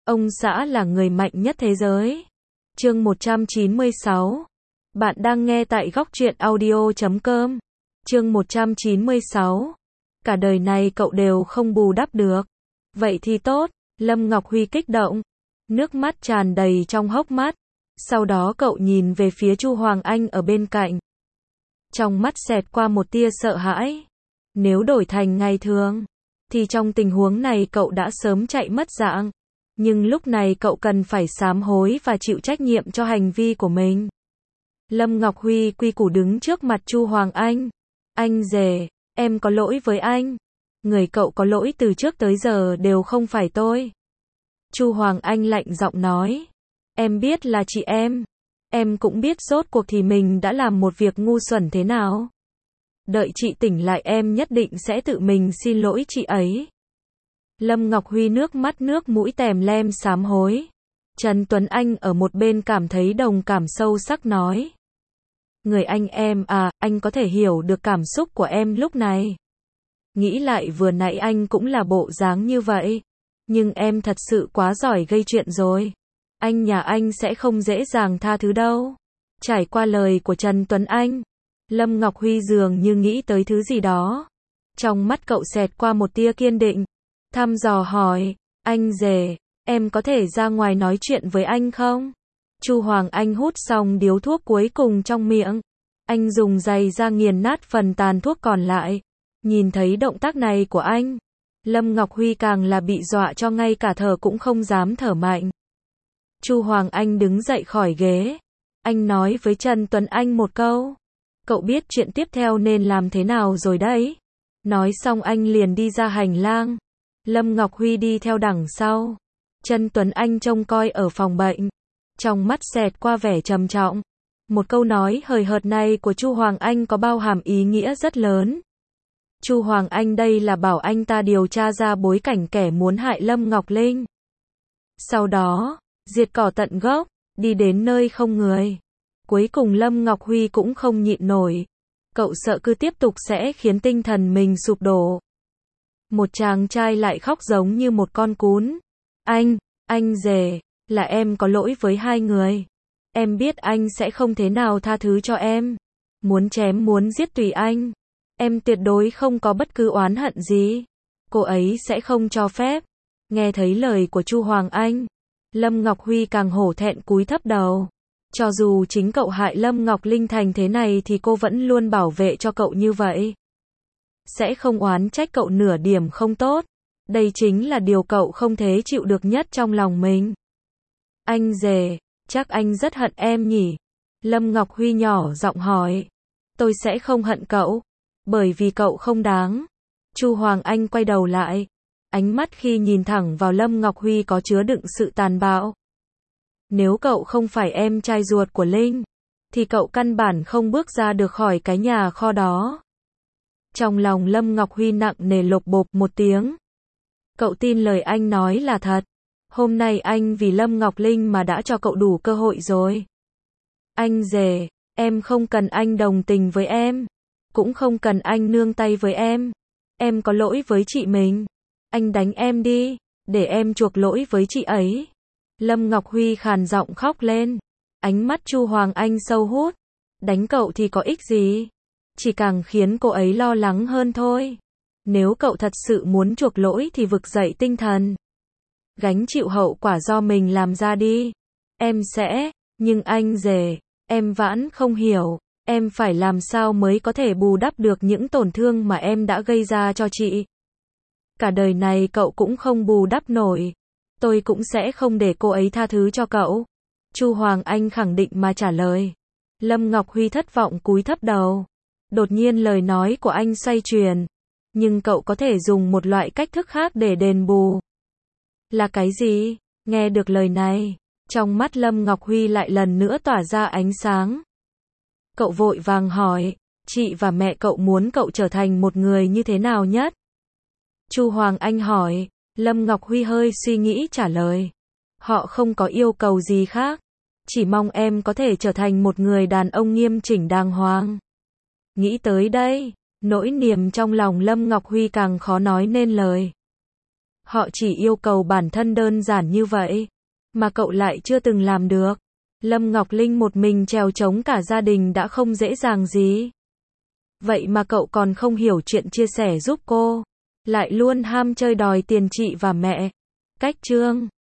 Ông xã là người mạnh nhất thế giới. Chương 196. Bạn đang nghe tại góc truyện audio.com. Chương 196. Cả đời này cậu đều không bù đắp được. Vậy thì tốt, Lâm Ngọc Huy kích động. Nước mắt tràn đầy trong hốc mắt. Sau đó cậu nhìn về phía Chu Hoàng Anh ở bên cạnh. Trong mắt xẹt qua một tia sợ hãi. Nếu đổi thành ngày thường, thì trong tình huống này cậu đã sớm chạy mất dạng. Nhưng lúc này cậu cần phải sám hối và chịu trách nhiệm cho hành vi của mình. Lâm Ngọc Huy quy củ đứng trước mặt Chu Hoàng Anh. Anh rể, em có lỗi với anh. Người cậu có lỗi từ trước tới giờ đều không phải tôi. Chu Hoàng Anh lạnh giọng nói. Em biết là chị em. Em cũng biết rốt cuộc thì mình đã làm một việc ngu xuẩn thế nào. Đợi chị tỉnh lại em nhất định sẽ tự mình xin lỗi chị ấy. Lâm Ngọc Huy nước mắt nước mũi tèm lem sám hối. Trần Tuấn Anh ở một bên cảm thấy đồng cảm sâu sắc nói. Người anh em à, anh có thể hiểu được cảm xúc của em lúc này. Nghĩ lại vừa nãy anh cũng là bộ dáng như vậy. Nhưng em thật sự quá giỏi gây chuyện rồi. Anh nhà anh sẽ không dễ dàng tha thứ đâu. Trải qua lời của Trần Tuấn Anh, Lâm Ngọc Huy dường như nghĩ tới thứ gì đó. Trong mắt cậu xẹt qua một tia kiên định. Thăm dò hỏi, anh rể, em có thể ra ngoài nói chuyện với anh không? Chu Hoàng Anh hút xong điếu thuốc cuối cùng trong miệng. Anh dùng giày ra nghiền nát phần tàn thuốc còn lại. Nhìn thấy động tác này của anh, Lâm Ngọc Huy càng là bị dọa cho ngay cả thở cũng không dám thở mạnh. Chu Hoàng Anh đứng dậy khỏi ghế. Anh nói với Trần Tuấn Anh một câu. Cậu biết chuyện tiếp theo nên làm thế nào rồi đấy. Nói xong anh liền đi ra hành lang. Lâm Ngọc Huy đi theo đằng sau. Trần Tuấn Anh trông coi ở phòng bệnh. Trong mắt xẹt qua vẻ trầm trọng. Một câu nói hời hợt này của Chu Hoàng Anh có bao hàm ý nghĩa rất lớn. Chu Hoàng Anh đây là bảo anh ta điều tra ra bối cảnh kẻ muốn hại Lâm Ngọc Linh. Sau đó, diệt cỏ tận gốc, đi đến nơi không người. Cuối cùng Lâm Ngọc Huy cũng không nhịn nổi. Cậu sợ cứ tiếp tục sẽ khiến tinh thần mình sụp đổ. Một chàng trai lại khóc giống như một con cún. Anh rể, là em có lỗi với hai người. Em biết anh sẽ không thế nào tha thứ cho em. Muốn chém muốn giết tùy anh. Em tuyệt đối không có bất cứ oán hận gì. Cô ấy sẽ không cho phép. Nghe thấy lời của Chu Hoàng Anh, Lâm Ngọc Huy càng hổ thẹn cúi thấp đầu. Cho dù chính cậu hại Lâm Ngọc Linh thành thế này thì cô vẫn luôn bảo vệ cho cậu như vậy. Sẽ không oán trách cậu nửa điểm không tốt. Đây chính là điều cậu không thể chịu được nhất trong lòng mình. Anh rể, chắc anh rất hận em nhỉ? Lâm Ngọc Huy nhỏ giọng hỏi. Tôi sẽ không hận cậu. Bởi vì cậu không đáng. Chu Hoàng Anh quay đầu lại. Ánh mắt khi nhìn thẳng vào Lâm Ngọc Huy có chứa đựng sự tàn bạo. Nếu cậu không phải em trai ruột của Linh, thì cậu căn bản không bước ra được khỏi cái nhà kho đó. Trong lòng Lâm Ngọc Huy nặng nề lột bột một tiếng. Cậu tin lời anh nói là thật. Hôm nay anh vì Lâm Ngọc Linh mà đã cho cậu đủ cơ hội rồi. Anh rể, em không cần anh đồng tình với em. Cũng không cần anh nương tay với em. Em có lỗi với chị mình. Anh đánh em đi, để em chuộc lỗi với chị ấy. Lâm Ngọc Huy khàn giọng khóc lên. Ánh mắt Chu Hoàng Anh sâu hút. Đánh cậu thì có ích gì? Chỉ càng khiến cô ấy lo lắng hơn thôi. Nếu cậu thật sự muốn chuộc lỗi thì vực dậy tinh thần. Gánh chịu hậu quả do mình làm ra đi. Em sẽ, nhưng anh rể, em vẫn không hiểu. Em phải làm sao mới có thể bù đắp được những tổn thương mà em đã gây ra cho chị. Cả đời này cậu cũng không bù đắp nổi. Tôi cũng sẽ không để cô ấy tha thứ cho cậu. Chu Hoàng Anh khẳng định mà trả lời. Lâm Ngọc Huy thất vọng cúi thấp đầu. Đột nhiên lời nói của anh xoay chuyển. Nhưng cậu có thể dùng một loại cách thức khác để đền bù. Là cái gì? Nghe được lời này, trong mắt Lâm Ngọc Huy lại lần nữa tỏa ra ánh sáng. Cậu vội vàng hỏi, chị và mẹ cậu muốn cậu trở thành một người như thế nào nhất? Chu Hoàng Anh hỏi. Lâm Ngọc Huy hơi suy nghĩ trả lời. Họ không có yêu cầu gì khác. Chỉ mong em có thể trở thành một người đàn ông nghiêm chỉnh đàng hoàng. Nghĩ tới đây, nỗi niềm trong lòng Lâm Ngọc Huy càng khó nói nên lời. Họ chỉ yêu cầu bản thân đơn giản như vậy, mà cậu lại chưa từng làm được. Lâm Ngọc Linh một mình trèo trống cả gia đình đã không dễ dàng gì. Vậy mà cậu còn không hiểu chuyện chia sẻ giúp cô, lại luôn ham chơi đòi tiền chị và mẹ. Cách chương